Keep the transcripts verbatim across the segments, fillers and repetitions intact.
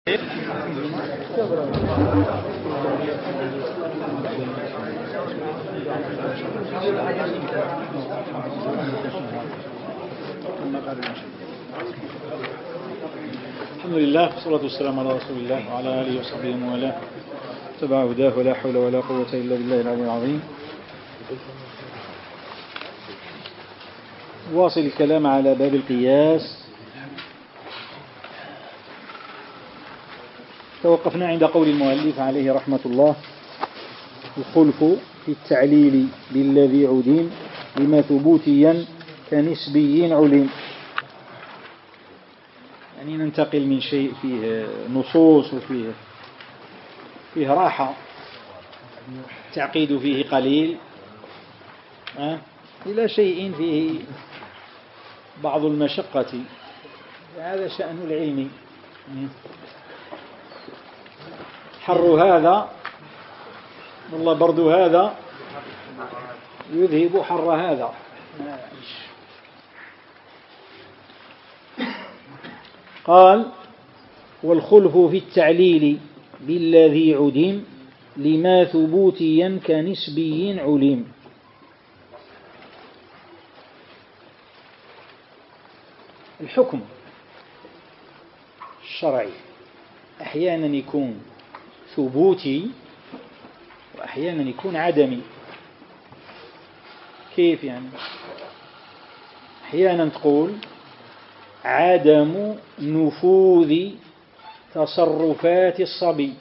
الحمد لله والصلاة والسلام على رسول الله وعلى آله وصحبه ومن والاه تبع هداه ولا حول ولا قوة إلا بالله العلي العظيم. واصل الكلام على باب القياس. توقفنا عند قول المؤلف عليه رحمة الله: الخلف في التعليل بالذي عديم لما ثبوتيا كنسبي علم. يعني ننتقل من شيء فيه نصوص وفيه فيه راحة، تعقيد فيه قليل، أه؟ إلى شيء فيه بعض المشقة. هذا شأن العلم. حر هذا والله برد هذا يذهب حر هذا. قال: والخلف في التعليل بالذي عدم لما ثبوتيا كنسبي علم. الحكم الشرعي أحيانا يكون ثبوتي وأحيانا يكون عدمي. كيف يعني؟ أحيانا تقول عدم نفوذ تصرفات الصبي،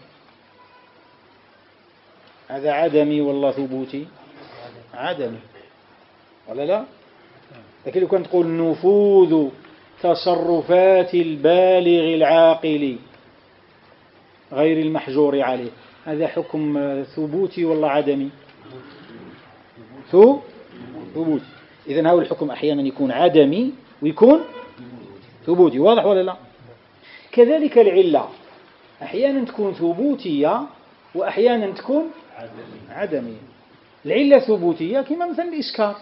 هذا عدمي والله ثبوتي؟ عدمي ولا لا؟ لكن لو كنت تقول نفوذ تصرفات البالغ العاقل غير المحجور عليه، هذا حكم ثبوتي والله عدمي؟ ثبوتي. إذن هذا الحكم أحيانا يكون عدمي ويكون ثبوتي. واضح ولا لا؟ كذلك العلة أحيانا تكون ثبوتية وأحيانا تكون عدمية. العلة ثبوتية كما مثلا الإسكار،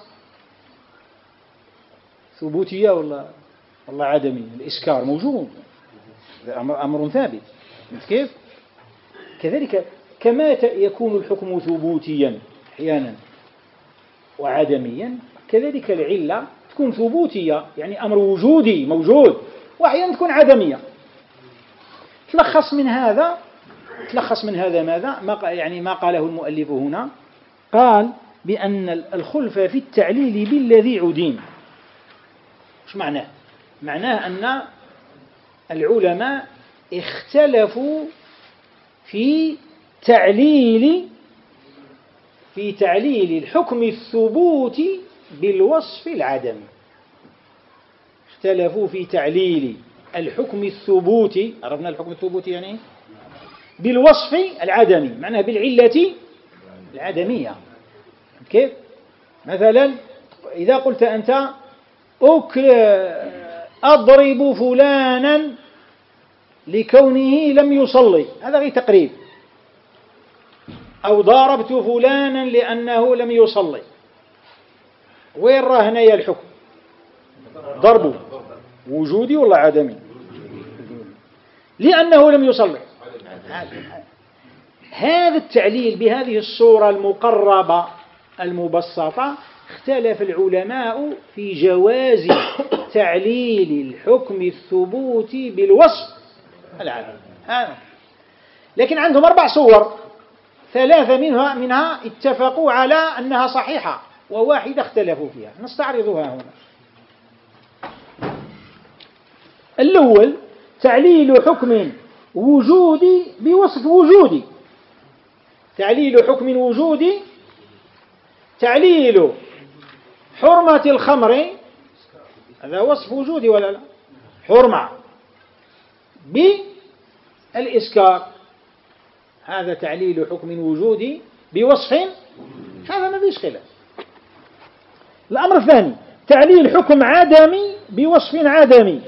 ثبوتية ولا والله عدمية. الإسكار موجود، أمر ثابت. كيف؟ كذلك كما يكون الحكم ثبوتيا أحيانا وعدميا، كذلك العلة تكون ثبوتية، يعني أمر وجودي موجود، وأحيانا تكون عدمية. تلخص من هذا تلخص من هذا ماذا؟ ما يعني ما قاله المؤلف هنا. قال بأن الخلف في التعليل بالذي عديم. ايش معناه؟ معناه أن العلماء اختلفوا في تعليل في تعليل الحكم الثبوتي بالوصف العدمي. اختلفوا في تعليل الحكم الثبوتي، عرفنا الحكم الثبوتي يعني بالوصف العدمي، معناه بالعلة العدمية. كيف؟ مثلا إذا قلت أنت أضرب فلانا لكونه لم يصلي، هذا غير تقريب. أو ضاربت فلانا لأنه لم يصلي، وين راه هنايا الحكم؟ ضربه وجودي ولا عدمي؟ لأنه لم يصلي. هذا التعليل بهذه الصورة المقربة المبسطة اختلف العلماء في جواز تعليل الحكم الثبوتي بالوصف العدمي. لكن عندهم أربع صور، ثلاثة منها منها اتفقوا على أنها صحيحة، وواحدة اختلفوا فيها. نستعرضها هنا. الأول تعليل حكم وجودي بوصف وجودي. تعليل حكم وجودي، تعليل حرمة الخمر، هذا وصف وجودي ولا لا؟ حرمة. بالإسكار، هذا تعليل حكم وجودي بوصف، هذا ما فيش خلاف. الأمر الثاني تعليل حكم عدمي بوصف عدمي.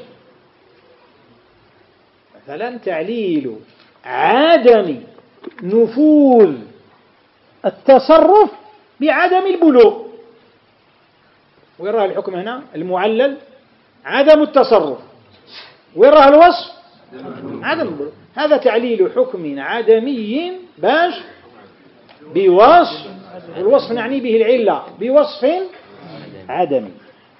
مثلا تعليل عدم نفوذ التصرف بعدم البلوغ. وين راه الحكم هنا؟ المعلل عدم التصرف. وين راه الوصف؟ عدم البلوغ. هذا تعليل حكم عدمي باش بوصف، الوصف نعني به العلة بوصف عدمي،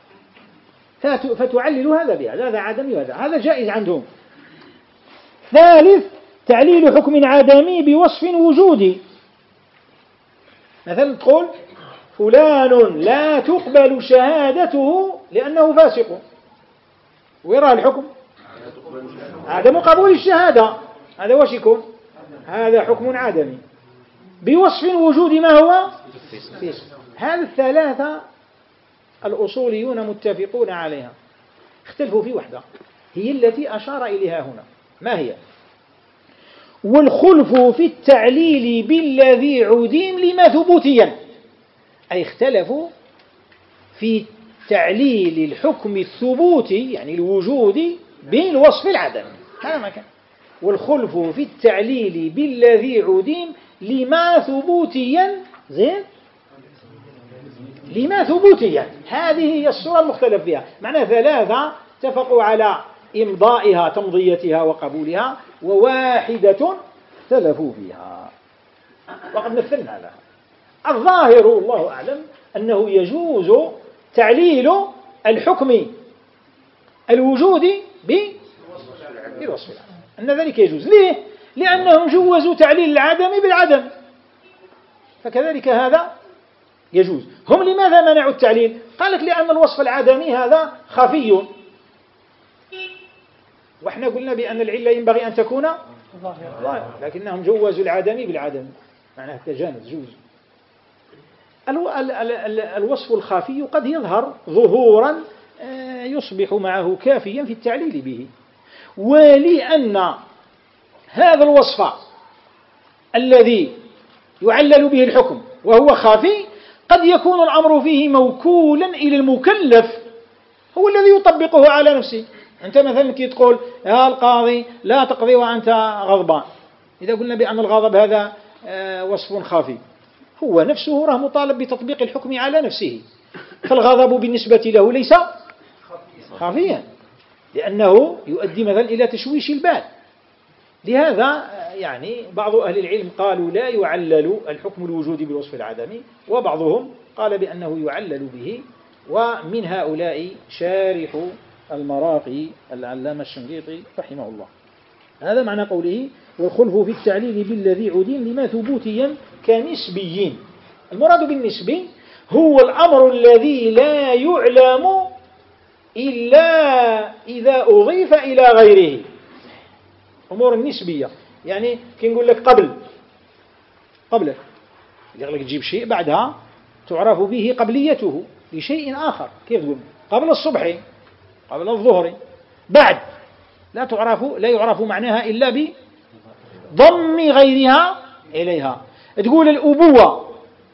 فتعلل هذا بهذا، هذا عدمي وهذا، هذا جائز عندهم. ثالث تعليل حكم عدمي بوصف وجودي، مثلا تقول فلان لا تقبل شهادته لأنه فاسق، ويرى الحكم عدم قبول الشهادة، هذا واش يكون؟ هذا حكم عدمي بوصف وجود ما هو فاسق. هذه الثلاثة الأصوليون متفقون عليها، اختلفوا في واحدة هي التي أشار إليها هنا، ما هي؟ والخلف في التعليل بالذي عديم لما ثبوتيا، أي اختلفوا في تعليل الحكم الثبوتي يعني الوجودي بالوصف العدمي، هذا ما كان. والخلف في التعليل بالذي عديم لما ثبوتيا، زين، لما ثبوتيا، هذه هي الصورة المختلف فيها. معنى ثلاثة اتفقوا على إمضائها تمضيتها وقبولها، وواحدة اختلفوا فيها، وقد مثلنا لها. الظاهر والله أعلم أنه يجوز تعليل الحكم الوجودي بالوصف العدمي، أن ذلك يجوز. ليه؟ لأنهم جوزوا تعليل العدم بالعدم، فكذلك هذا يجوز. هم لماذا منعوا التعليل؟ قال لك لأن الوصف العدمي هذا خفي، وإحنا قلنا بأن العلة ينبغي أن تكون ظاهرة، لكنهم جوزوا العدم بالعدم، معناه تجانس جوز. الوصف الخفي قد يظهر ظهورا يصبح معه كافيا في التعليل به، ولأن هذا الوصف الذي يعلل به الحكم وهو خافي قد يكون الأمر فيه موكولا إلى المكلف هو الذي يطبقه على نفسه. أنت مثلا كي تقول يا القاضي لا تقضي وأنت غضبان، إذا قلنا بأن الغضب هذا وصف خافي، هو نفسه راه مطالب بتطبيق الحكم على نفسه، فالغضب بالنسبة له ليس خافيا لأنه يؤدي مثلا إلى تشويش البال. لهذا يعني بعض أهل العلم قالوا لا يعلل الحكم الوجودي بالوصف العدمي، وبعضهم قال بأنه يعلل به، ومن هؤلاء شارح المراقي العلامة الشنقيطي رحمه الله. هذا معنى قوله والخلف في التعليل بالذي عديم لما ثبوتيا كنسبيين. المراد بالنسبي هو الأمر الذي لا يعلم إلا إذا أضيف إلى غيره، أمور النسبية. يعني كي نقول لك قبل قبل يقول لك تجيب شيء بعدها تعرف به قبليته لشيء آخر، كيف تقول قبل الصبح قبل الظهر، بعد لا تعرف لا يعرف معناها إلا بضم غيرها إليها. تقول الأبوة،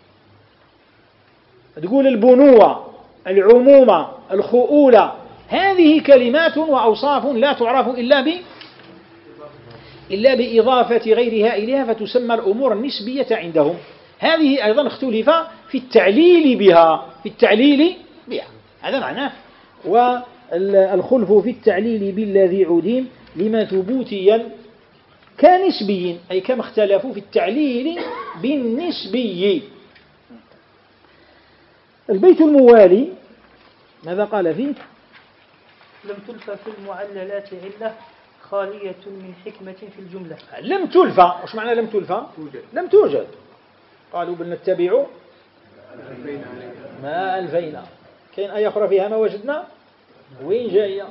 تقول البنوة، العمومة، الخؤولة، هذه كلمات وأوصاف لا تعرف إلا ب إلا بإضافة غيرها إليها، فتسمى الأمور النسبية عندهم. هذه أيضا اختلف في التعليل بها في التعليل بها هذا معناه. والخلف في التعليل بالذي عديم لما ثبوتيا كنسبي، أي كما اختلفوا في التعليل بالنسبي. البيت الموالي ماذا قال فيه؟ لم تلف في المعللات علة خالية من حكمة في الجملة. لم تلفى، وش معنى لم تلفى؟ لم توجد. قالوا بل نتبع ما ألفينا، كاين آية أخرى فيها ما وجدنا، وين جاية؟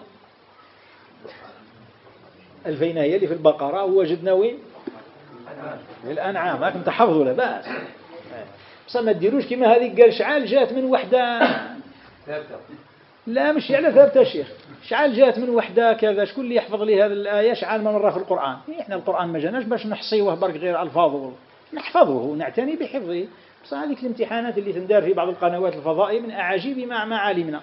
ألفينا هي اللي في البقرة، ووجدنا وين؟ في الأنعام. هاكم تحفظوا لا بأس، بس ما تديروش كما هذه قال شعال جات من وحدة، لا مش على ثابتة شيخ، شعال جات من وحدة كذا، شكون اللي يحفظ لي هذه الآية شعال ما مرة في القرآن؟ احنا القرآن ما جاناش باش نحصيوه برك غير ألفاظه، نحفظه ونعتني بحفظه. بس هذيك الامتحانات اللي تندار في بعض القنوات الفضائية من أعاجيب ما ما علمنا.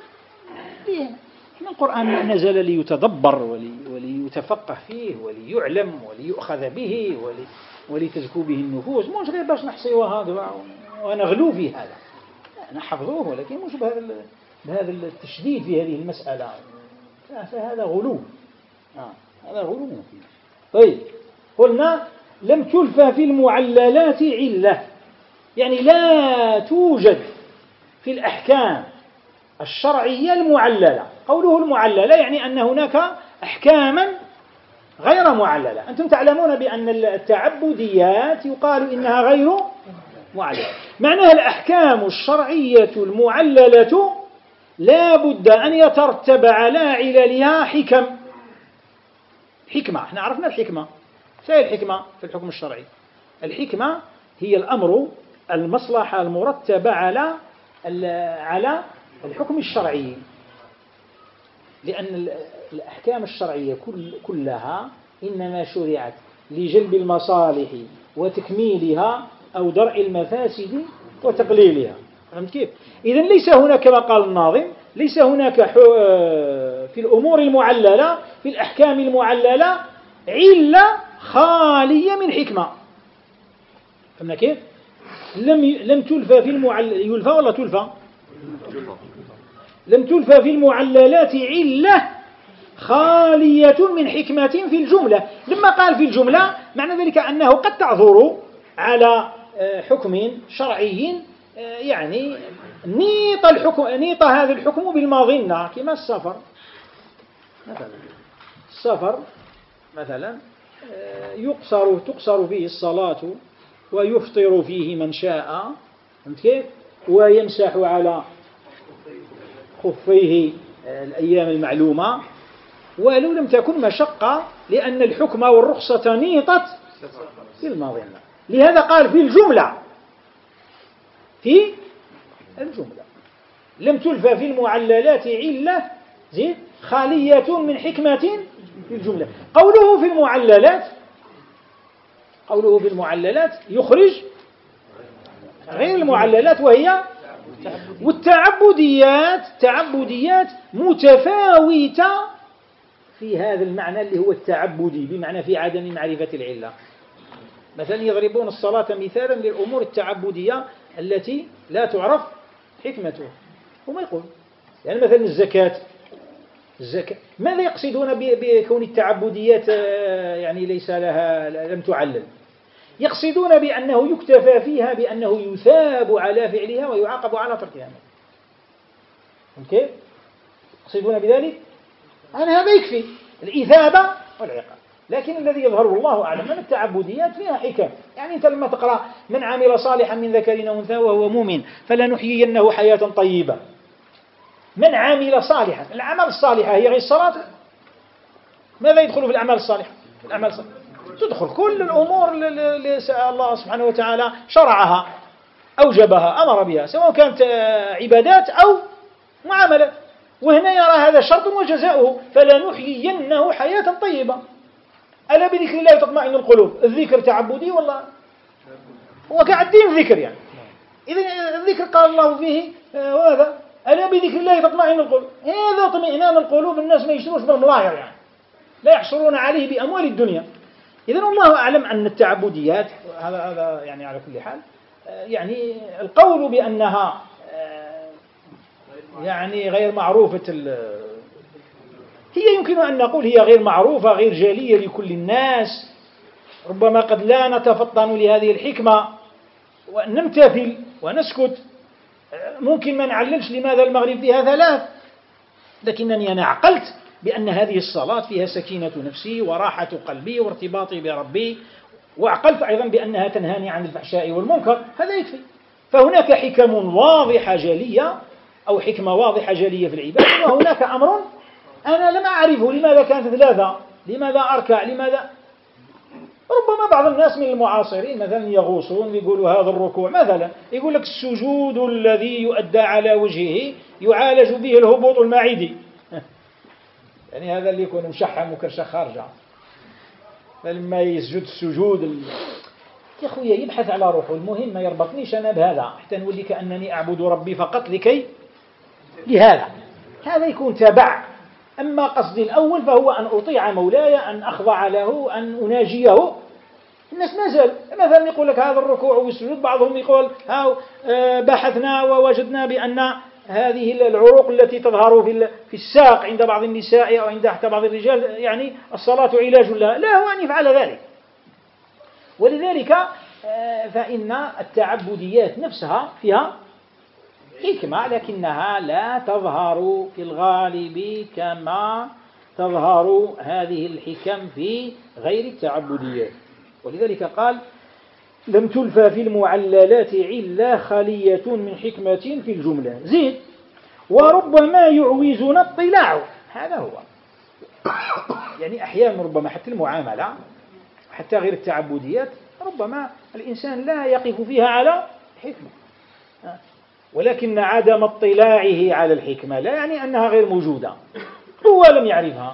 احنا القرآن نزل ليتدبر ولي وليتفقه فيه وليعلم وليؤخذ به ولي ولتزكو به النفوس، مش غير باش نحصيوه هذا ونغلو في هذا. نحفظوه ولكن مش بهذا بهذا التشديد في هذه المسألة، فهذا غلو. آه هذا غلو. طيب قلنا لم تلفى في المعللات علة، يعني لا توجد في الأحكام الشرعية المعللة. قوله المعللة يعني أن هناك أحكاما غير معللة. أنتم تعلمون بأن التعبديات يقال إنها غير معللة، معناها الأحكام الشرعية المعللة لا بد أن يترتب على عللها حكم. حكمة، احنا عرفنا الحكمة. شيء الحكمة في الحكم الشرعي؟ الحكمة هي الأمر المصلحة المرتبة على على الحكم الشرعي، لأن الأحكام الشرعية كل كلها إنما شرعت لجلب المصالح وتكميلها أو درء المفاسد وتقليلها. فهمت كيف؟ إذن ليس هناك كما قال الناظم، ليس هناك في الأمور المعللة في الأحكام المعللة علة خالية من حكمة. فهمنا كيف؟ لم لم تلفى في المعلل يلفى ولا تلفى؟ لم تلفى في المعللات علة خالية من حكمة في الجملة. لما قال في الجملة معنى ذلك أنه قد تعذر على حكم شرعي، يعني نيط الحكم نيط هذا الحكم بالمظنة، كما السفر مثلا. السفر مثلا يقصر تقصر فيه الصلاة ويفطر فيه من شاء، فهمت كيف؟ ويمسح على خفيه الأيام المعلومة، ولو لم تكن مشقة، لأن الحكم والرخصة نيطت في المظنة. لهذا قال في الجملة، في الجملة لم تلفى في المعللات علة زين خالية من حكمة في الجملة. قوله في المعللات قوله في المعللات يخرج غير المعللات، وهي والتعبديات تعبديات متفاوتة في هذا المعنى اللي هو التعبدي، بمعنى في عدم معرفة العلة. مثلا يضربون الصلاة مثالا للأمور التعبدية التي لا تعرف حكمتها. وما يقول يعني مثلا الزكاة الزكاة ماذا يقصدون بكون التعبديات يعني ليس لها لم تعلل؟ يقصدون بأنه يكتفى فيها بأنه يثاب على فعلها ويعاقب على تركها. كيف؟ يقصدون بذلك أن هذا يكفي الإثابة والعقاب. لكن الذي يظهر الله أعلم أن التعبديات فيها حكم. يعني أنت لما تقرأ من عمل صالحا من ذكر أو أنثى وهو مؤمن فلنحيينه حياة طيبة. من عمل صالحا، الأعمال الصالحة هي غير الصلاة. ماذا يدخل في الأعمال الصالحة؟ الأعمال الصالحة تدخل كل الأمور اللي الله سبحانه وتعالى شرعها أوجبها أمر بها، سواء كانت عبادات أو معاملات. وهنا يرى هذا شرط وجزاؤه، فلنحيينه حياة طيبة. ألا بذكر الله تطمئن القلوب. الذكر تعبدي والله هو كالدين ذكر يعني. إذن الذكر قال الله فيه وهذا ألا بذكر الله تطمئن القلوب. هذا طمئنان القلوب. الناس ما يشتروش بالملاير يعني، لا يحصلون عليه بأموال الدنيا. إذن الله أعلم أن التعبديات هذا هذا يعني على كل حال يعني القول بأنها يعني غير معروفة، هي يمكن أن نقول هي غير معروفة غير جالية لكل الناس. ربما قد لا نتفطن لهذه الحكمة ونمتثل ونسكت. ممكن ما نعللش لماذا المغرب فيها ثلاث، لكنني أنا عقلت بأن هذه الصلاة فيها سكينة نفسي وراحة قلبي وارتباطي بربي، وعقلت أيضا بأنها تنهاني عن الفحشاء والمنكر. هذا يكفي. فهناك حكم واضحة جالية أو حكمة واضحة جالية في العبادة، وهناك أمر أنا لم أعرفه لماذا كانت ثلاثة، لماذا أركع، لماذا. ربما بعض الناس من المعاصرين مثلا يغوصون يقولوا هذا الركوع مثلا، يقول لك السجود الذي يؤدى على وجهه يعالج به الهبوط المعدي. يعني هذا اللي يكون مشحم وكرشة خارجة، فلما يسجد السجود ال... يا أخويا يبحث على روحه. المهم ما يربطنيش أنا بهذا حتى نولي كأنني أعبد ربي فقط لكي لهذا. هذا يكون تبع. أما قصدي الأول فهو أن أطيع مولاي، أن أخضع له، أن أناجيه. الناس ما زال مثلا يقول لك هذا الركوع والسجود، بعضهم يقول ها بحثنا ووجدنا بأن هذه العروق التي تظهر في في الساق عند بعض النساء أو عند بعض الرجال، يعني الصلاة علاج لها، لا هو أن يفعل ذلك. ولذلك فإن التعبديات نفسها فيها حكمة، لكنها لا تظهر في الغالب كما تظهر هذه الحكم في غير التعبديات. ولذلك قال: لم تلفى في المعللات علة خالية من حكمة في الجملة. زيد: وربما يعوزنا اطلاع. هذا هو، يعني أحيانا ربما حتى المعاملة حتى غير التعبديات ربما الإنسان لا يقف فيها على حكمة، ولكن عدم اطلاعه على الحكمة لا يعني أنها غير موجودة، هو لم يعرفها.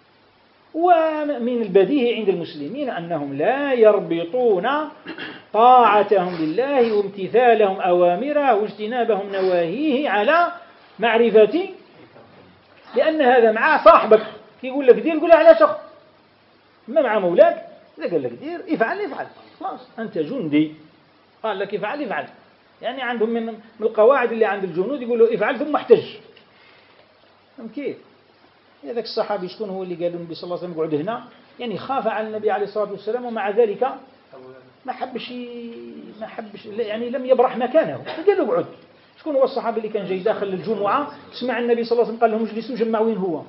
ومن البديهي عند المسلمين أنهم لا يربطون طاعتهم لله وامتثالهم أوامره واجتنابهم نواهيه على معرفة، لأن هذا مع صاحبك يقول لك دير يقول له علاش أخذ، ما مع مولاك إذا قال لك دير افعل افعل خلاص أنت جندي، قال لك افعل افعل. يعني عندهم من من القواعد اللي عند الجنود يقول له افعل ثم احتج. فهم كيف؟ هذاك الصحابي شكون هو اللي قال له النبي صلى الله عليه وسلم اقعد هنا، يعني خاف على النبي عليه الصلاة والسلام ومع ذلك ما حبش ما حبش يعني لم يبرح مكانه، فقال له اقعد. شكون هو الصحابي اللي كان جاي داخل الجمعة سمع النبي صلى الله عليه وسلم قال لهم اجلسوا جمعوا وين هو؟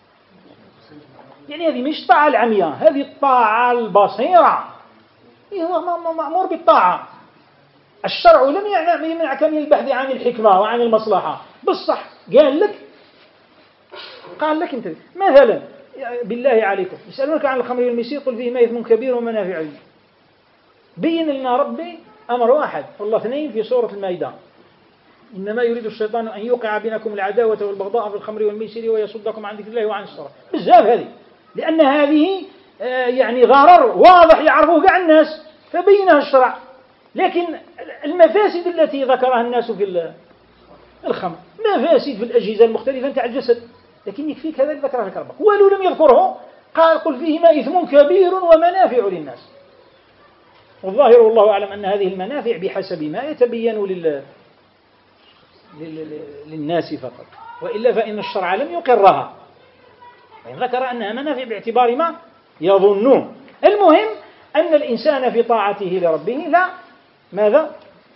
يعني هذه مش طاعة العمياء، هذه الطاعة البصيرة. هو مأمور بالطاعة. الشرع لم يمنعك من البحث عن الحكمة وعن المصلحة، بالصح قال لك قال لك انت مثلا بالله عليكم يسألونك عن الخمر والميسير قل فيهما إثم كبير ومنافع للناس. بين لنا ربي أمر واحد والله اثنين في سورة المائدة: إنما يريد الشيطان أن يوقع بينكم العداوة والبغضاء في الخمر والميسر ويصدكم عن ذكر الله وعن الصلاة. بزاف هذه، لأن هذه يعني ضرر واضح يعرفوه كاع الناس فبينها الشرع. لكن المفاسد التي ذكرها الناس في الخمر مفاسد في الأجهزة المختلفة نتاع الجسد، لكن يكفيك هذا اللي ذكره لك ربك، ولو لم يذكره قال قل فيهما إثم كبير ومنافع للناس. والظاهر والله أعلم أن هذه المنافع بحسب ما يتبين لل... لل... للناس فقط، وإلا فإن الشرع لم يقرها، وإن ذكر أنها منافع باعتبار ما يظنون. المهم أن الإنسان في طاعته لربه لا ماذا؟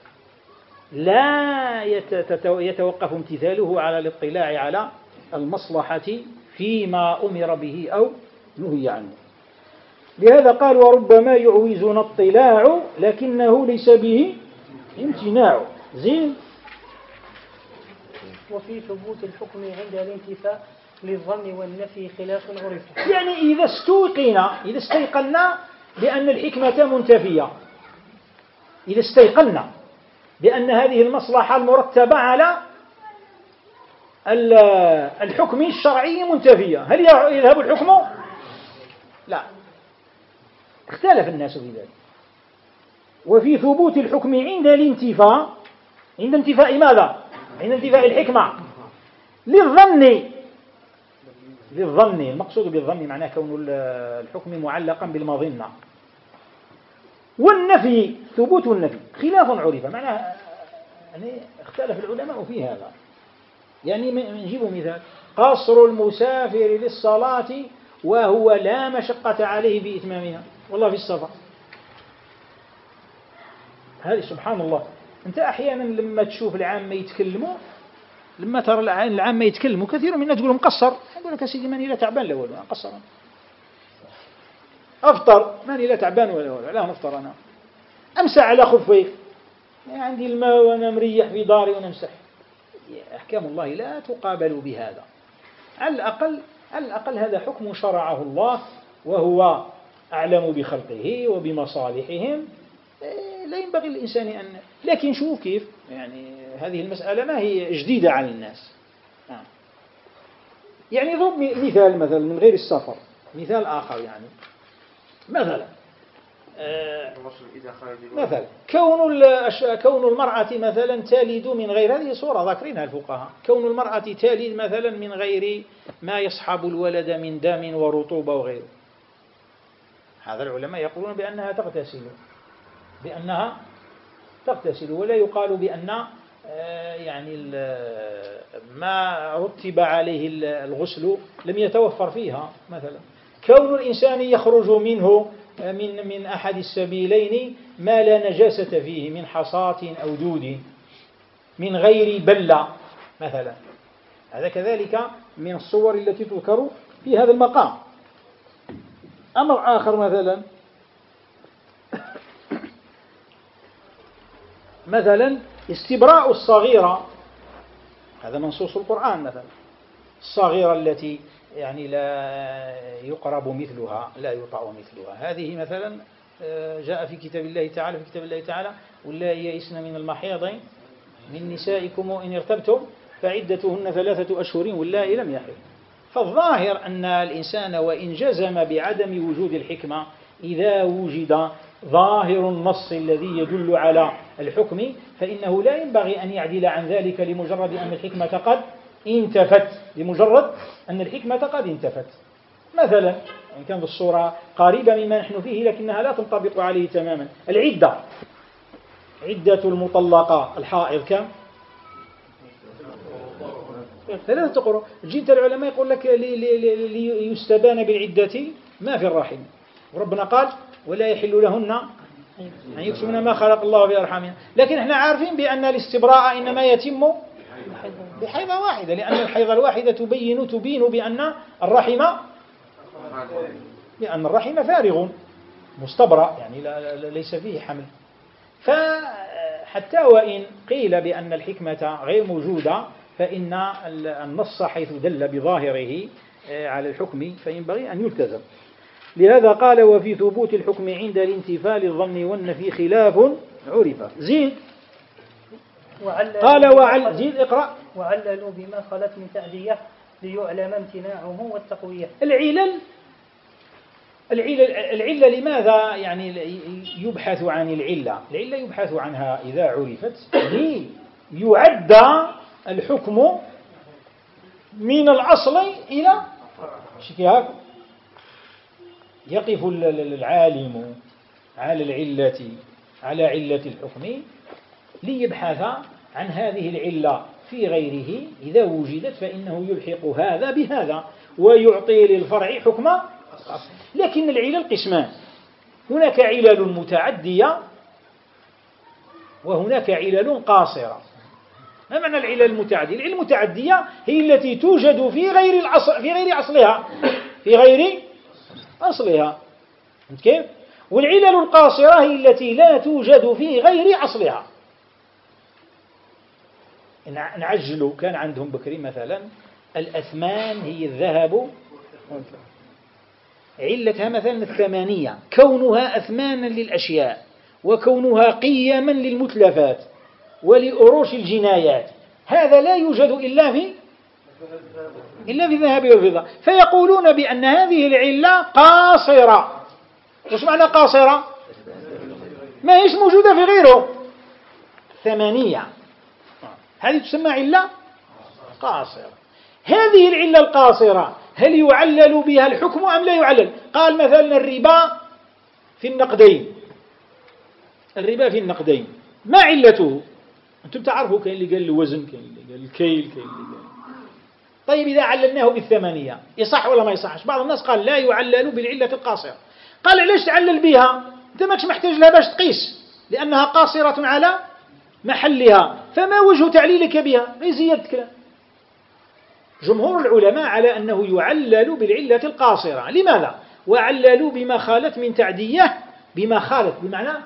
لا يتوقف امتثاله على الاطلاع على المصلحة فيما أمر به أو نهي عنه. لهذا قال: وربما يعوزنا اطلاع لكنه ليس به امتناع. زين. وفي ثبوت الحكم عند الانتفاء للظن والنفي خلاف عرف. يعني إذا استوقنا إذا استيقنا بأن الحكمة منتفية، إذا استيقنا بأن هذه المصلحة المرتبة على الحكم الشرعي منتفية، هل يذهب الحكم؟ لا، اختلف الناس في ذلك. وفي ثبوت الحكم عند الانتفاء، عند انتفاء ماذا؟ عند انتفاء الحكمة للظن، للظن المقصود بالظن معناه كون الحكم معلقا بالمظنة، والنفي ثبوت النفي خلاف عرف، معناه يعني اختلف العلماء في هذا. يعني نجيب مثال: قصر المسافر للصلاة وهو لا مشقة عليه بإتمامها والله في السفر. هذه سبحان الله، أنت أحيانا لما تشوف العامة يتكلموا، لما ترى العامة يتكلموا كثير منهم تقول لهم قصر، يقول لك يا سيدي ماني لا تعبان لا ولا قصر، أفطر ماني لا تعبان ولا ولا لا نفطر أنا، أمسح على خفيك، عندي الماء وأنا مريح في داري ونمسح. أحكام الله لا تقابل بهذا. على الأقل على الأقل هذا حكم شرعه الله وهو أعلم بخلقه وبمصالحهم، لا ينبغي الإنسان أن. لكن شوف كيف يعني هذه المسألة ما هي جديدة على الناس. يعني ضرب مثال مثلا من غير السفر، مثال آخر يعني مثلا مثلا كون كون المرأة مثلا تلد من غير، هذه صورة ذاكرينها الفقهاء، كون المرأة تلد مثلا من غير ما يصحب الولد من دم ورطوبة وغيره، هذا العلماء يقولون بأنها تغتسل بأنها تغتسل ولا يقال بأن يعني ما رتب عليه الغسل لم يتوفر فيها. مثلا كون الإنسان يخرج منه من من أحد السبيلين ما لا نجاسة فيه من حصاة أو دود من غير بلة مثلا، هذا كذلك من الصور التي تذكر في هذا المقام. أمر آخر مثلا مثلا استبراء الصغيرة، هذا منصوص القرآن. مثلا الصغيرة التي يعني لا يقرب مثلها لا يطع مثلها، هذه مثلا جاء في كتاب الله تعالى في كتاب الله تعالى واللائي يئسن من المحيض من نسائكم وإن ارتبتم فعدتهن ثلاثة أشهر واللائي لم يحضن. فالظاهر أن الإنسان وإن جزم بعدم وجود الحكمة إذا وجد ظاهر النص الذي يدل على الحكم فإنه لا ينبغي أن يعدل عن ذلك لمجرد أن الحكمة قد انتفت لمجرد أن الحكمة قد انتفت. مثلا إن كانت الصورة قريبة مما نحن فيه لكنها لا تنطبق عليه تماما. العدة، عدة المطلقة الحائض كم؟ ثلاثة قروء. جئت العلماء يقول لك ليستبان بالعدة ما في الرحم، وربنا قال ولا يحل لهن أن يكتمن ما خلق الله في أرحامهن. لكن احنا عارفين بأن الاستبراء إنما يتم بحيضة واحدة، لأن الحيضة الواحدة تبين تبين بأن الرحم بأن الرحم فارغ مستبرأ، يعني لا ليس فيه حمل. فحتى وإن قيل بأن الحكمة غير موجودة فإن النص حيث دل بظاهره على الحكم فينبغي أن يلتزم. لهذا قال وفي ثبوت الحكم عند الانتفاء للظن والنفي خلاف عرف. زيد قال وعل زيد اقرأ. وعللوا بما خلت من تعدية ليعلم امتناعه والتقوية. العلل العلة, العلة لماذا يعني يبحث عن العلة؟ العلة يبحث عنها إذا عرفت ليعد الحكم من الأصل إلى شكاك. يقف العالم على العلة على علة الحكم ليبحث عن هذه العلة في غيره، إذا وجدت فإنه يلحق هذا بهذا ويعطي للفرع حكم. لكن العلل قسمان، هناك علل متعدية وهناك علل قاصرة. ما معنى العلل المتعدية؟ العلل المتعدية هي التي توجد في غير الأصل في غير أصلها في غير أصلها كيف؟ والعلل القاصرة هي التي لا توجد في غير أصلها. نعجل كان عندهم بكري مثلا الأثمان هي الذهب، علتها مثلا الثمانية كونها أثمانا للأشياء وكونها قيما للمتلفات ولأروش الجنايات، هذا لا يوجد إلا في إلا في الذهب والفضة. فيقولون بأن هذه العلة قاصرة. وش معنى قاصرة؟ ما هيش موجودة في غيره. ثمانية هذه تسمى علة قاصرة. هذه العلة القاصرة هل يعلل بها الحكم أم لا يعلل؟ قال مثلا الربا في النقدين، الربا في النقدين ما علته؟ أنتم تعرفوا كاين اللي قال الوزن، كاين اللي قال الكيل، كاين اللي قال. طيب إذا عللناه بالثمانية يصح ولا ما يصحش؟ بعض الناس قال لا يعلل بالعلة القاصرة. قال علاش تعلل بها؟ أنت ماكش محتاج لها باش تقيس لأنها قاصرة على محلها، فما وجه تعليلك بها؟ غير زيادة كلام. جمهور العلماء على أنه يعلل بالعلة القاصرة. لماذا؟ وعللوا بما خالت من تعدية، بما خالت بمعنى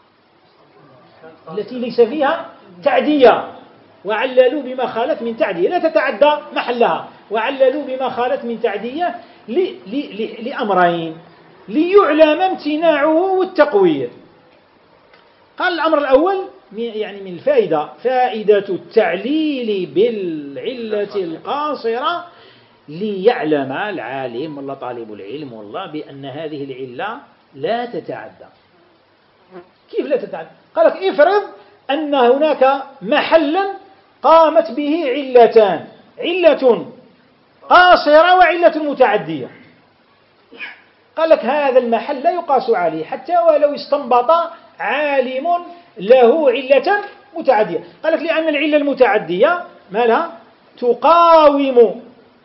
التي ليس فيها تعدية، وعللوا بما خالت من تعدية لا تتعدى محلها، وعللوا بما خالت من تعدية لأمرين: ليعلم امتناعه والتقوية. قال الأمر الأول يعني من الفائدة فائدة التعليل بالعلة القاصرة ليعلم العالم ولا طالب العلم والله بأن هذه العلة لا تتعدى. كيف لا تتعدى؟ قال لك افرض أن هناك محلا قامت به علتان، علة قاصرة وعلة متعدية. قال لك هذا المحل لا يقاس عليه حتى ولو استنبط عالم له علة متعدية. قال لك لأن العلة المتعدية ما لها تقاوم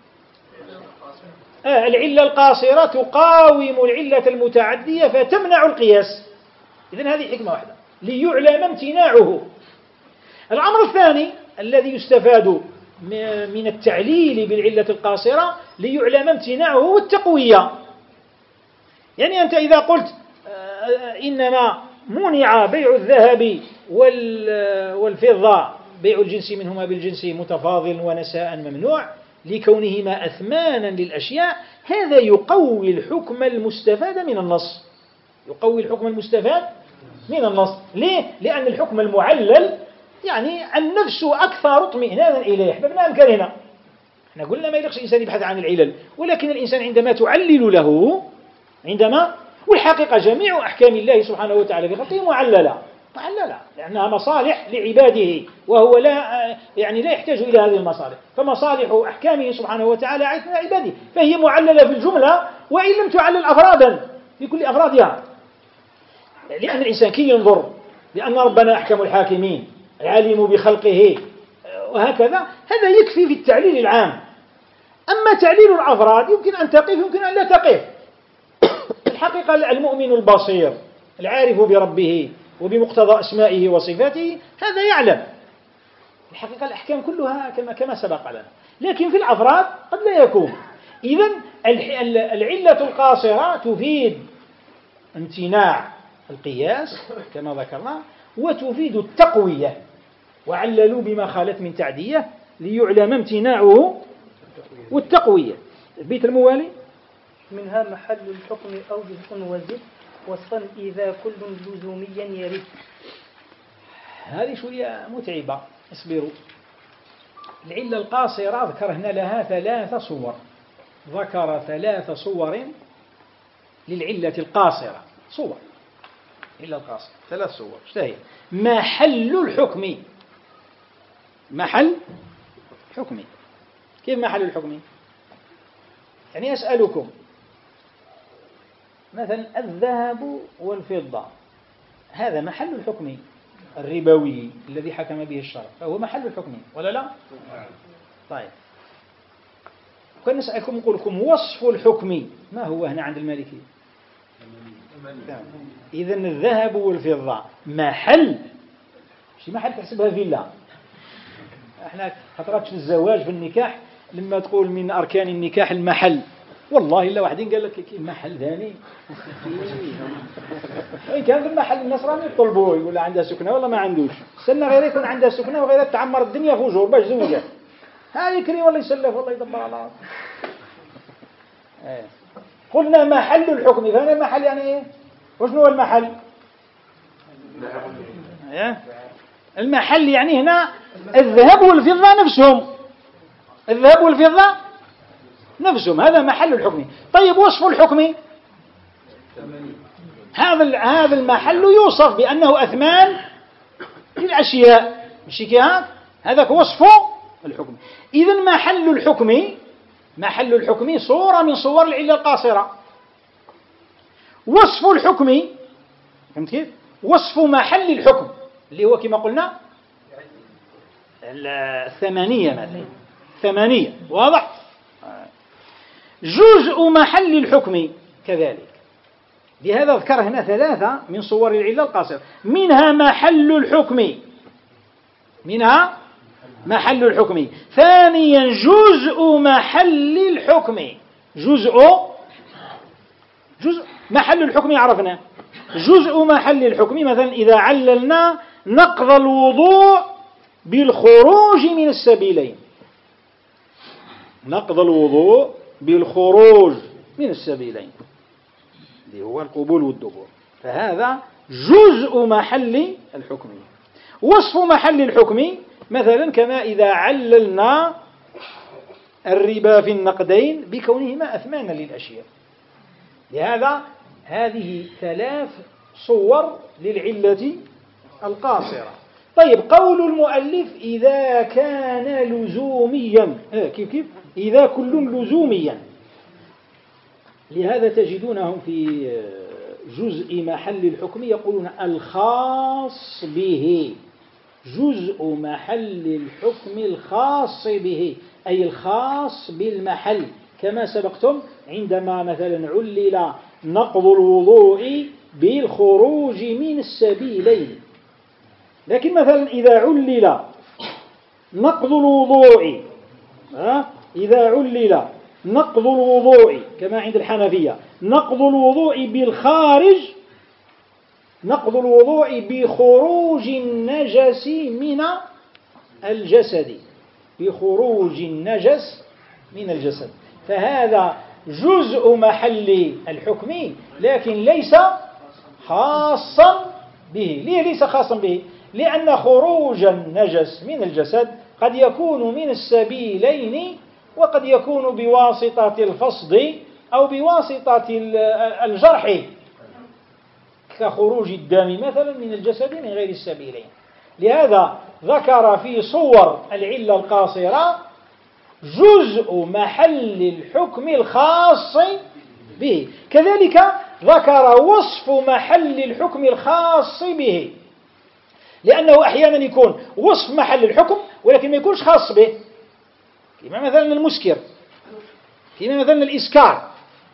آه العلة القاصرة تقاوم العلة المتعدية فتمنع القياس. إذن هذه حكمة واحدة ليعلم امتناعه. الأمر الثاني الذي يستفاد من التعليل بالعلة القاصرة ليعلم امتناعه والتقوية. يعني أنت إذا قلت إنما منع بيع الذهب والفضة بيع الجنس منهما بالجنس متفاضل ونساء ممنوع لكونهما أثمانا للأشياء، هذا يقوي الحكم المستفاد من النص. يقوي الحكم المستفاد من النص. ليه؟ لأن الحكم المعلل يعني النفس أكثر اطمئنانا إليه، احببنا أم كرهنا. احنا قلنا ما يلقش الإنسان يبحث عن العلل، ولكن الإنسان عندما تعلل له عندما والحقيقة جميع أحكام الله سبحانه وتعالى في خلقه معللة معللة لأنها مصالح لعباده، وهو لا يعني لا يحتاج إلى هذه المصالح، فمصالح أحكامه سبحانه وتعالى على عباده، فهي معللة في الجملة وإن لم تعلل أفرادا في كل أفرادها. لأن الإنسان كي ينظر لأن ربنا أحكم الحاكمين العالم بخلقه وهكذا، هذا يكفي في التعليل العام. أما تعليل الأفراد يمكن أن تقف يمكن أن لا تقف. الحقيقة المؤمن البصير العارف بربه وبمقتضى أسمائه وصفاته هذا يعلم الحقيقة الأحكام كلها كما كما سبق لنا، لكن في الأفراد قد لا يكون. إذن العلة القاصرة تفيد امتناع القياس كما ذكرنا، وتفيد التقوية، وعللوا بما خالت من تعدية ليعلم امتناعه والتقوية. البيت الموالي منها محل الحكم أو جزء وزد وصفا إذا كل لزوميا يرد. هذه شوية متعبة، اصبروا. العلة القاصرة ذكر هنا لها ثلاث صور، ذكر ثلاث صور للعلة القاصرة. صور العلة القاصرة ثلاث صور. اشتهي محل الحكم. محل حكمي. كيف محل الحكم؟ يعني أسألكم مثلا الذهب والفضة هذا محل الحكم الربوي الذي حكم به الشرع، فهو محل الحكم ولا لا؟ طيب كنا نسألكم نقول لكم وصف الحكم ما هو هنا عند المالكي؟ إذن الذهب والفضة محل شي محل تحسبها فيلا. احنا خطرات في الزواج في النكاح لما تقول من أركان النكاح المحل، والله إلا واحدين قال لك المحل ثاني وإن كان في المحل الناس راهم يطلبوه يقول عندها سكنة والله ما عندوش، استنى غير يكون عندها سكنة وغير تعمر الدنيا فجور باش زوجها هاي يكري والله يسلف والله يدبر على ايه. قلنا محل الحكم، فهنا المحل يعني ايه؟ وشنو هو المحل؟ ايه؟ المحل يعني هنا الذهب والفضة نفسهم، الذهب والفضة نفسهم هذا محل الحكم. طيب وصف الحكم هذا هذا المحل يوصف بأنه أثمان للأشياء مش كده، هذا وصف الحكم. إذن محل الحكم محل الحكم صورة من صور العلة القاصرة. وصف الحكم فهمت كيف؟ وصف محل الحكم اللي هو كما قلنا الثمانية مثلا ثمانية واضح. جزء محل الحكم كذلك، لهذا ذكر هنا ثلاثة من صور العلة القاصرة. منها محل الحكم منها محل الحكم. ثانيا جزء محل الحكم. جزء جزء محل الحكم عرفنا. جزء محل الحكم مثلا إذا عللنا نقض الوضوء بالخروج من السبيلين، نقض الوضوء بالخروج من السبيلين اللي هو القبول والدبر، فهذا جزء محل الحكم. وصف محل الحكم مثلا كما إذا عللنا الربا في النقدين بكونهما أثمانا للأشياء. لهذا هذه ثلاث صور للعلة القاصرة. طيب قول المؤلف إذا كان لزوميا كيف كيف إذا كل لزوميا، لهذا تجدونهم في جزء محل الحكم يقولون الخاص به جزء محل الحكم الخاص به، أي الخاص بالمحل، كما سبقتم عندما مثلا علل نقض الوضوء بالخروج من السبيلين. لكن مثلا إذا علل نقض الوضوء إذا علل نقض الوضوء كما عند الحنفية نقض الوضوء بالخارج، نقض الوضوء بخروج النجس من الجسد، بخروج النجس من الجسد، فهذا جزء محل الحكم لكن ليس خاصا به. ليه ليس خاصا به؟ لأن خروج النجس من الجسد قد يكون من السبيلين، وقد يكون بواسطة الفصد أو بواسطة الجرح، كخروج الدم مثلا من الجسد من غير السبيلين. لهذا ذكر في صور العلة القاصرة جزء محل الحكم الخاص به، كذلك ذكر وصف محل الحكم الخاص به، لأنه أحيانا يكون وصف محل الحكم ولكن ما يكونش خاص به، كما مثلا المسكر، كما مثلا الإسكار.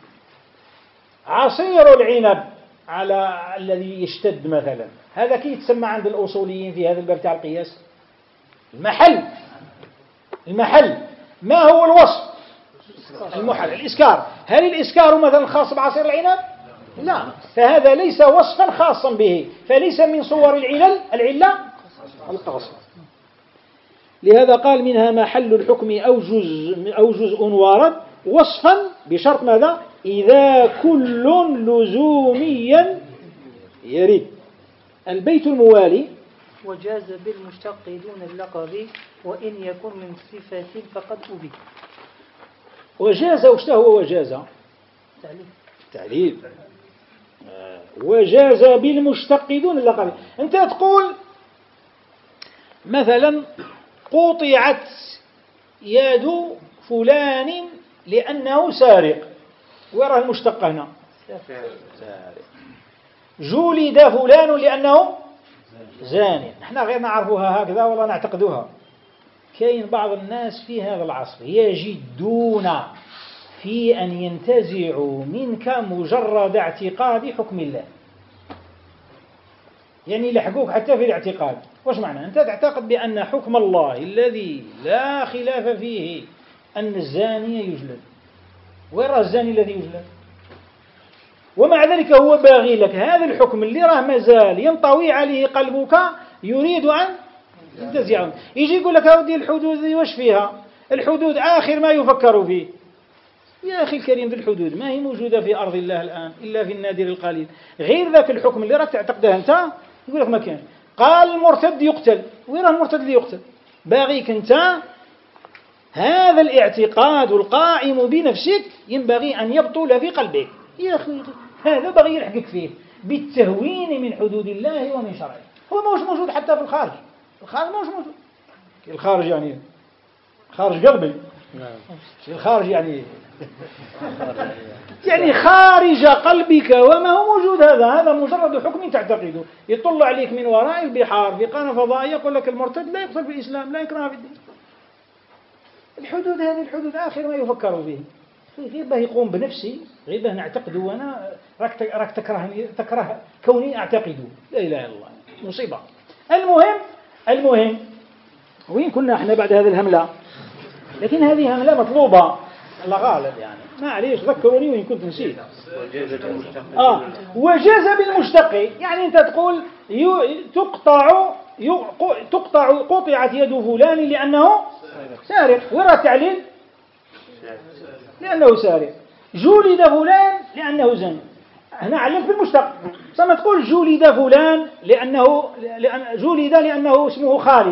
عصير العنب على الذي يشتد مثلا، هذا كيف يتسمى عند الأصوليين في هذا الباب تاع القياس؟ المحل. المحل ما هو الوصف؟ المحل. الإسكار، هل الإسكار مثلا خاص بعصير العنب؟ لا، فهذا ليس وصفا خاصا به، فليس من صور العلل العلة القاصرة. لهذا قال منها محل الحكم أو جزء أو جزء وارد وصفا بشرط ماذا؟ إذا كل لزوميا يرد. البيت الموالي وجاز بالمشتق دون اللقب وإن يكن من صفة فقد أبي. وجاز وش هو وجاز؟ تعليل. تعليل. آه. وجاز بالمشتق دون اللقب. أنت تقول مثلا قطعت يد فلان لأنه سارق، ويرى المشتق هنا سارق. جلد فلان لأنه زاني، نحن غير نعرفوها هكذا ولا نعتقدوها. كاين بعض الناس في هذا العصر يجدون في أن ينتزعوا منك مجرد اعتقاد حكم الله، يعني يلحقوك حتى في الاعتقاد. واش معنى؟ أنت تعتقد بأن حكم الله الذي لا خلاف فيه أن الزاني يجلد، ويرى الزاني الذي يجلد، ومع ذلك هو باغي لك هذا الحكم اللي راه مازال ينطوي عليه قلبك، يريد أن ينتزعه. يجي يقول لك هذه الحدود واش فيها؟ الحدود آخر ما يفكر فيه. يا أخي الكريم، ذي الحدود ما هي موجودة في أرض الله الآن إلا في النادر القليل. غير ذاك الحكم اللي راك تعتقده أنت يقول لك ما كان. قال المرتد يقتل، وين المرتد اللي يقتل؟ باغيك أنت هذا الاعتقاد القائم بنفسك ينبغي أن يبطل في قلبك. يا أخي هذا بغي يلحقك فيه بالتهوين من حدود الله ومن شرعه. هو مش موجود حتى في الخارج. الخارج مش موجود. الخارج يعني خارج قلبي. الخارج يعني يعني خارج قلبك وما هو موجود. هذا هذا مجرد حكم تعتقده، يطلع عليك من وراء البحار في قناة فضائية يقول لك المرتد لا يقتل في الإسلام، لا يكره في الدين. الحدود هذه الحدود آخر ما يفكروا به، غير به يقوم بنفسي، غير به نعتقده وأنا راك راك تكرهني تكره كوني أعتقده. لا إله إلا الله، مصيبة. المهم المهم وين كنا احنا بعد هذه الهملة؟ لكن هذه هملة مطلوبة الله غالب، يعني ما عليش ذكروني وإن كنت نسيت. آه وجاز بالمشتق، يعني أنت تقول تقطع تقطع قطعت يد فلان لأنه سارق، ويرى التعليل لأنه سارق. جلد فلان لأنه زاني، هنا علمت بالمشتق. ثم تقول جلد فلان لأنه لأن جلد لأنه اسمه خالد،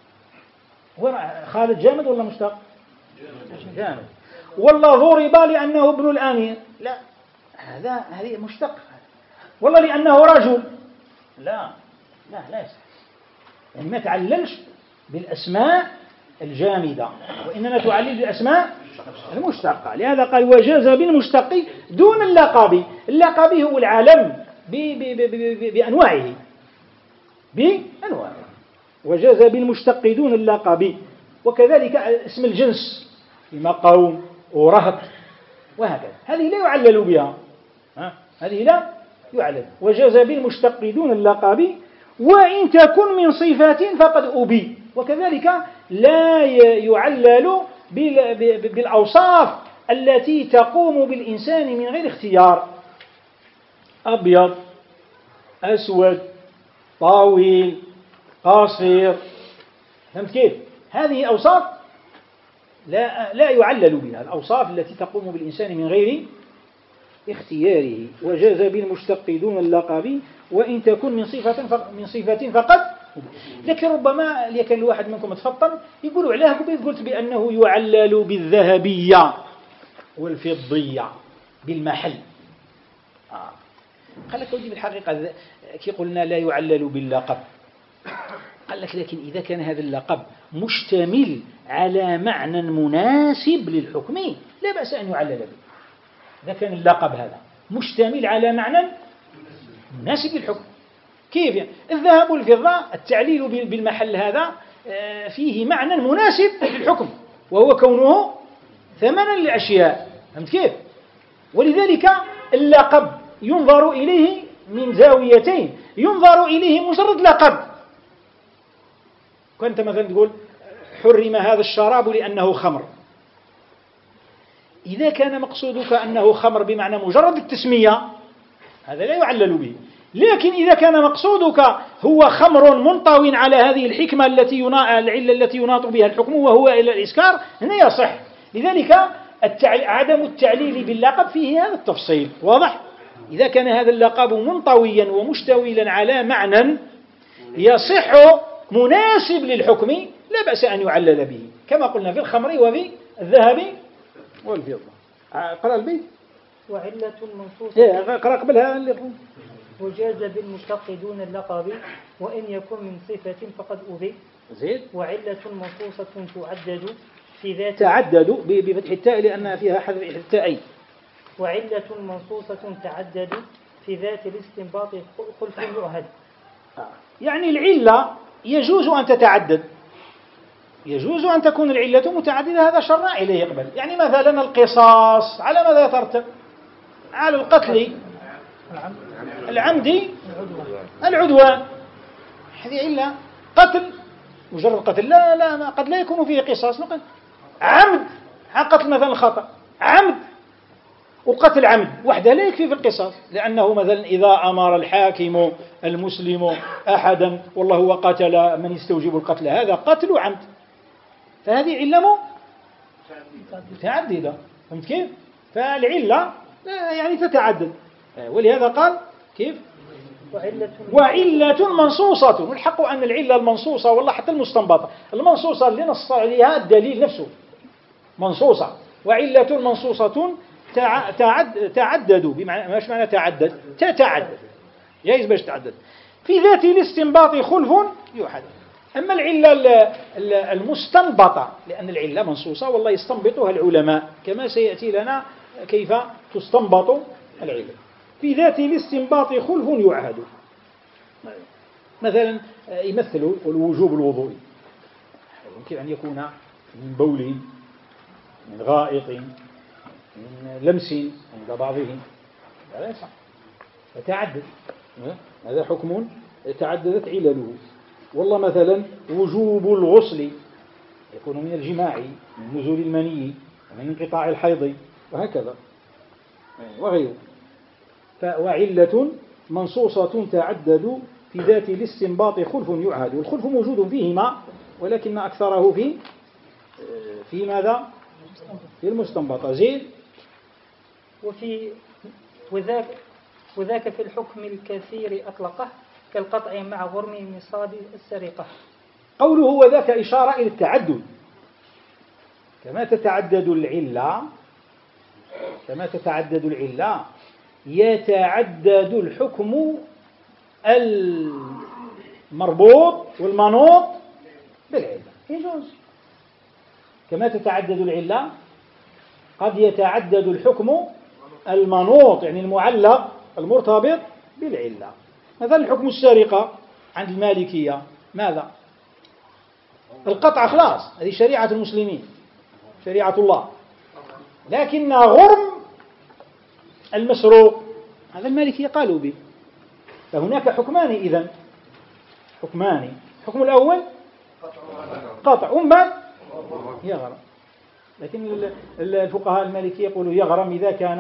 خالد جامد ولا مشتق؟ جامد. والله ضرب لأنه ابن الأمير، لا هذا هذه مشتق. والله لأنه رجل، لا لا لا يصح. يعني ما تعللش بالأسماء الجامدة، وإنما تعلل بالأسماء المشتقة. لهذا قال وجاز بالمشتق دون اللقب. اللقب هو العلم بأنواعه بأنواعه وجاز بالمشتق دون اللقب. وكذلك اسم الجنس كما قوم ورهط وهكذا، هذه لا يعلل بها، هذه لا يعلل. وجاز بالمشتق دون اللقب وإن تكن من صفة فقد أبي. وكذلك لا يعلل بالأوصاف التي تقوم بالإنسان من غير اختيار، أبيض أسود طويل قصير، فهمت كيف؟ هذه أوصاف لا لا يعلل بها، الأوصاف التي تقوم بالإنسان من غير اختياره. وجاز بالمشتق دون اللقب وإن تكن من صفة من صفة فقد. لكن ربما لكن الواحد منكم تفطن يقولوا علاه قلت بأنه يعلل بالذهبية والفضية بالمحل. آه. قال لك ودي بالحقيقة كي قلنا لا يعلل باللقب، قال لك لكن إذا كان هذا اللقب مشتمل على معنى مناسب للحكم لا بأس أن يعلل به. إذا كان اللقب هذا مشتمل على معنى مناسب للحكم، كيف يعني؟ الذهب والفضة التعليل بالمحل هذا فيه معنى مناسب للحكم وهو كونه ثمنا للأشياء، فهمت كيف؟ ولذلك اللقب ينظر إليه من زاويتين، ينظر إليه مجرد لقب. كنت مثلا تقول حرم هذا الشراب لأنه خمر، إذا كان مقصودك أنه خمر بمعنى مجرد التسمية هذا لا يعلل به. لكن إذا كان مقصودك هو خمر منطو على هذه الحكمة التي ينا... العلة التي يناط بها الحكم وهو إلى الإسكار هنا يصح. لذلك التع... عدم التعليل باللقب فيه هذا التفصيل واضح. إذا كان هذا اللقب منطويا ومشتولا على معنى يصح مناسب للحكم لا بأس أن يعلل به، كما قلنا في الخمر وفي الذهب والفضة. قرأ البيت وعلة منصوصة. إيه قرأ قبلها اللي وجاز بالمشتق دون اللقب وإن يكن من صفة فقد أبي. زيد. وعلة منصوصة تعدد في ذات تعدد بفتح التاء لأنها فيها حذف التاء. وعلة منصوصة تعدد في ذات الاستنباط خلف يؤهد. يعني العلة يجوز أن تتعدد، يجوز أن تكون العلة متعددة، هذا شرع إليه يقبل. يعني مثلا القصاص على ماذا يترتب؟ على القتل العمدي العدوان، هذه علة قتل مجرد قتل لا لا قد لا يكون فيه قصاص. عمد قتل مثلا الخطأ عمد وقتل عمد وحده لا يكفي في القصاص، لأنه مثلا إذا أمر الحاكم المسلم أحدا والله هو قتل من يستوجب القتل هذا قتل عمد، فهذه علة متعددة، فهمت كيف؟ فالعلة يعني تتعدد، ولهذا قال كيف؟ وعلة, وعلة منصوصة. والحق أن العلة المنصوصة والله حتى المستنبطة المنصوصة اللي نص عليها الدليل نفسه منصوصة. وعلة منصوصة تعد تعددوا بمعنى ماش معنى تعدد؟ تتعدد جايز باش تعدد في ذات الاستنباط خلف يوحد. أما العلة المستنبطة لأن العلة منصوصة والله يستنبطها العلماء كما سيأتي لنا كيف تستنبط العلة. في ذات الاستنباط خلف يعهد، مثلا يمثل الوجوب الوضوء يمكن أن يكون من بول من غائط من لمس عند بعضهم لا يصح فتعدد، هذا حكم تعددت علله. والله مثلا وجوب الغسل يكون من الجماع من نزول المني ومن انقطاع الحيض وهكذا وغيره. وعلة منصوصة تعدد في ذات الاستنباط خلف يعهد، والخلف موجود فيهما ولكن أكثره في في ماذا؟ في المستنبطة. زين. وفي وذاك وذاك في الحكم الكثير أطلقه كالقطع مع غرم نصاب السرقة. قوله وذاك إشارة إلى التعدد، كما تتعدد العلة كما تتعدد العلة يتعدد الحكم المربوط والمنوط بالعلة، يجوز. كما تتعدد العلة قد يتعدد الحكم المنوط يعني المعلق المرتبط بالعلة. مثلا حكم السرقة عند المالكية ماذا؟ القطع خلاص، هذه شريعة المسلمين، شريعة الله. لكن غرم المسروق هذا المالكية قالوا به. فهناك حكمان إذن، حكمان. الحكم الأول قطع ومن بعد يغرم. لكن الفقهاء المالكية يقولوا يغرم إذا كان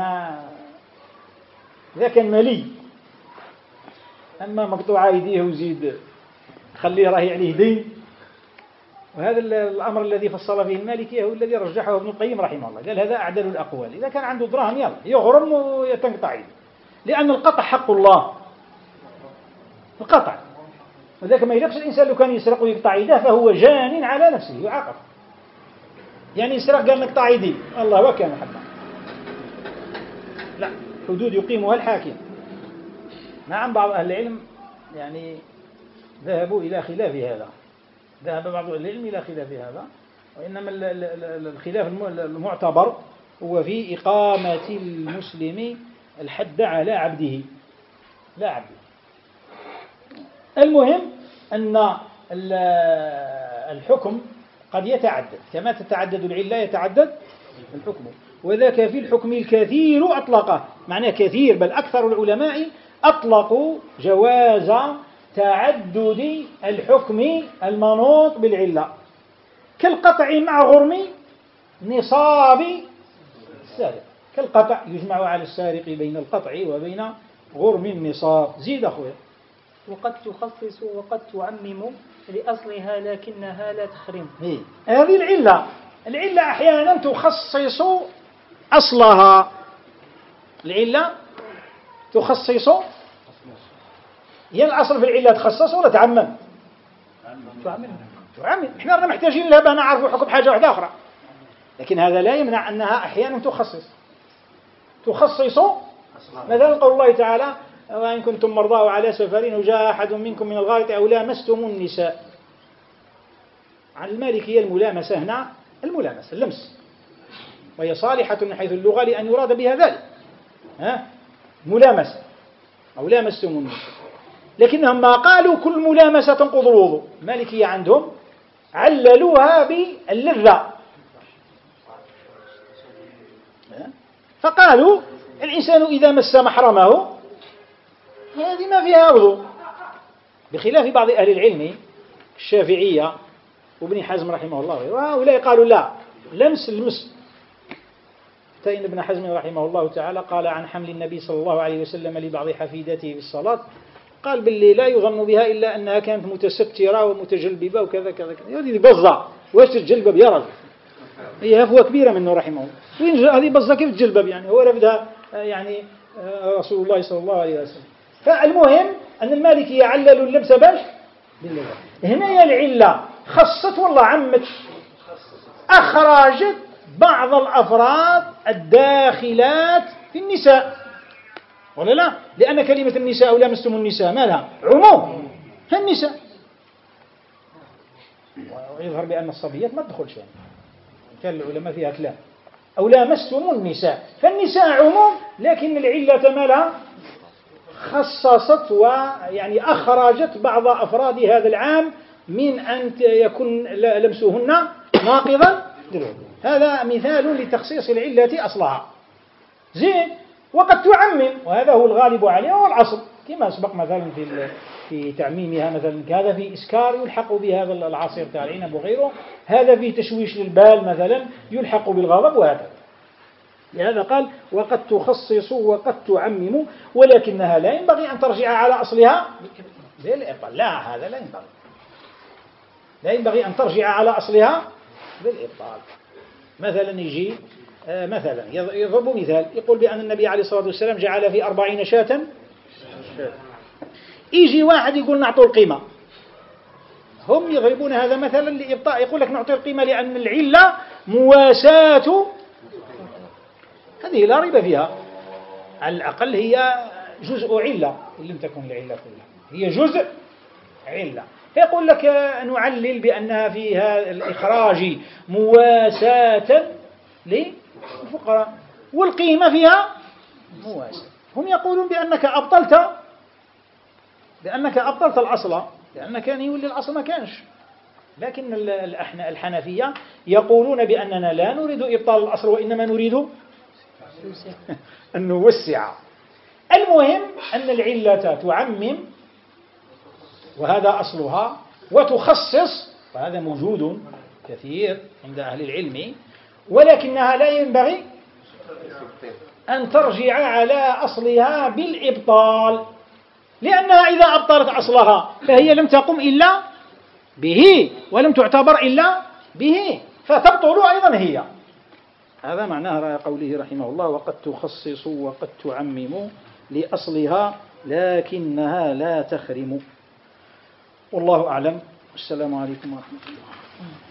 إذا كان ملي. أما مقطوع أيديه وزيد خليه راهي عليه دين. وهذا الأمر الذي فصل فيه المالكية هو الذي رجحه ابن القيم رحمه الله، قال هذا أعدل الأقوال. إذا كان عنده دراهم يلا يغرم ويتنقطع يده، لأن القطع حق الله، القطع. وذلك ما يلبس الإنسان لو كان يسرق ويقطع يده فهو جان على نفسه يعاقب. يعني يسرق قال نقطع يدي الله وكان حقا، لا، حدود يقيمها الحاكم. نعم بعض أهل العلم يعني ذهبوا إلى خلاف هذا، ذهب بعض أهل العلم إلى خلاف هذا، وإنما الخلاف المعتبر هو في إقامة المسلم الحد على عبده، لا عبده. المهم أن الحكم قد يتعدد، كما تتعدد العلة يتعدد الحكم. وذاك في الحكم الكثير أطلقه، معناه كثير بل أكثر العلماء أطلقوا جواز تعدد الحكم المنوط بالعلة، كالقطع مع غرم نصاب السارق. كالقطع يجمع على السارق بين القطع وبين غرم النصاب. زيد أخويا. وقد تخصص وقد تعمم لأصلها لكنها لا تخرم. هذه العلة، العلة أحيانا تخصص أصلها، العلة تخصص، هي الأصل في العلة تخصص ولا تعمم؟ تعمم. تعمم. إحنا رانا محتاجين لها بأن نعرف حكم حاجة واحدة أخرى، لكن هذا لا يمنع أنها أحيانا تخصص. تخصص مثلا قول الله تعالى: وإن كنتم مرضى أو على سفر وجاء أحد منكم من الغائط أو لامستم النساء. عن المالكية الملامسة هنا الملامسة اللمس، وهي صالحة من حيث اللغة لأن يراد بها ذلك، ها ملامسة أو لامستم النساء. لكنهم ما قالوا كل ملامسة تنقض الوضوء. المالكية عندهم عللوها باللذة، فقالوا الإنسان إذا مس محرمه هذه ما فيها وضوء، بخلاف بعض أهل العلم الشافعية وابن حزم رحمه الله، وهؤلاء قالوا لا، لمس المس. حتى إن ابن حزم رحمه الله تعالى قال عن حمل النبي صلى الله عليه وسلم لبعض حفيدته في الصلاة، قال باللي لا يظن بها إلا أنها كانت متسترة ومتجلببة وكذا كذا كذا. هذه بزة، واش تتجلبب يا رجل؟ هي هفوة كبيرة منه رحمه الله. وين هذه بزة كيف تجلبب يعني؟ هو رفدها يعني رسول الله صلى الله عليه وسلم. فالمهم أن المالكية عللوا اللبس باش بالله. هنا يا العلة خصت والله عمت، أخرجت بعض الأفراد الداخلات في النساء، ولا لا؟ لأن كلمة النساء أو لامستم النساء ما لها عموم، النساء. ويظهر بأن الصبيات ما تدخلش يعني، كان العلماء فيها كلام. أو لامستم النساء، فالنساء عموم، لكن العلة مالها خصصت ويعني أخرجت بعض أفراد هذا العام من أن يكون لمسهن ناقضا. هذا مثال لتخصيص العلة أصلها. زين. وقد تعمم، وهذا هو الغالب عليه هو الأصل، كما سبق مثلا في في تعميمها، مثلا هذا في إسكار يلحق بهذا العصير تاع العنب وغيره، هذا في تشويش للبال مثلا يلحق بالغضب، وهكذا. لهذا قال وقد تخصص وقد تعمم، ولكنها لا ينبغي أن ترجع على أصلها بالإبطال. لا، هذا لا ينبغي، لا ينبغي أن ترجع على أصلها بالإبطال. مثلا يجي مثلا يضرب مثال، يقول بأن النبي عليه الصلاة والسلام جعل في أربعين شاة. يجي واحد يقول نعطوا القيمة، هم يضربون هذا مثلا لإبطاء، يقول لك نعطي القيمة لأن العلة مواساة، هذه لا ريب فيها، على الأقل هي جزء علة إن لم تكن العلة كلها، هي جزء علة. فيقول لك نعلل بأنها فيها الإخراج مواساة للفقراء، والقيمة فيها مواساة. هم يقولون بأنك أبطلت بأنك أبطلت الأصل، لأن كان يولي الأصل ما كانش. لكن الحنفية يقولون بأننا لا نريد إبطال الأصل وإنما نريد أن نوسع. المهم أن العلة تعمم وهذا أصلها، وتخصص وهذا موجود كثير عند أهل العلم، ولكنها لا ينبغي أن ترجع على أصلها بالإبطال، لأنها إذا أبطلت أصلها فهي لم تقم إلا به ولم تعتبر إلا به، فتبطل أيضا هي. هذا معناه قوله رحمه الله: وقد تخصص وقد تعمم لأصلها لكنها لا تخرم. والله أعلم. السلام عليكم ورحمة الله.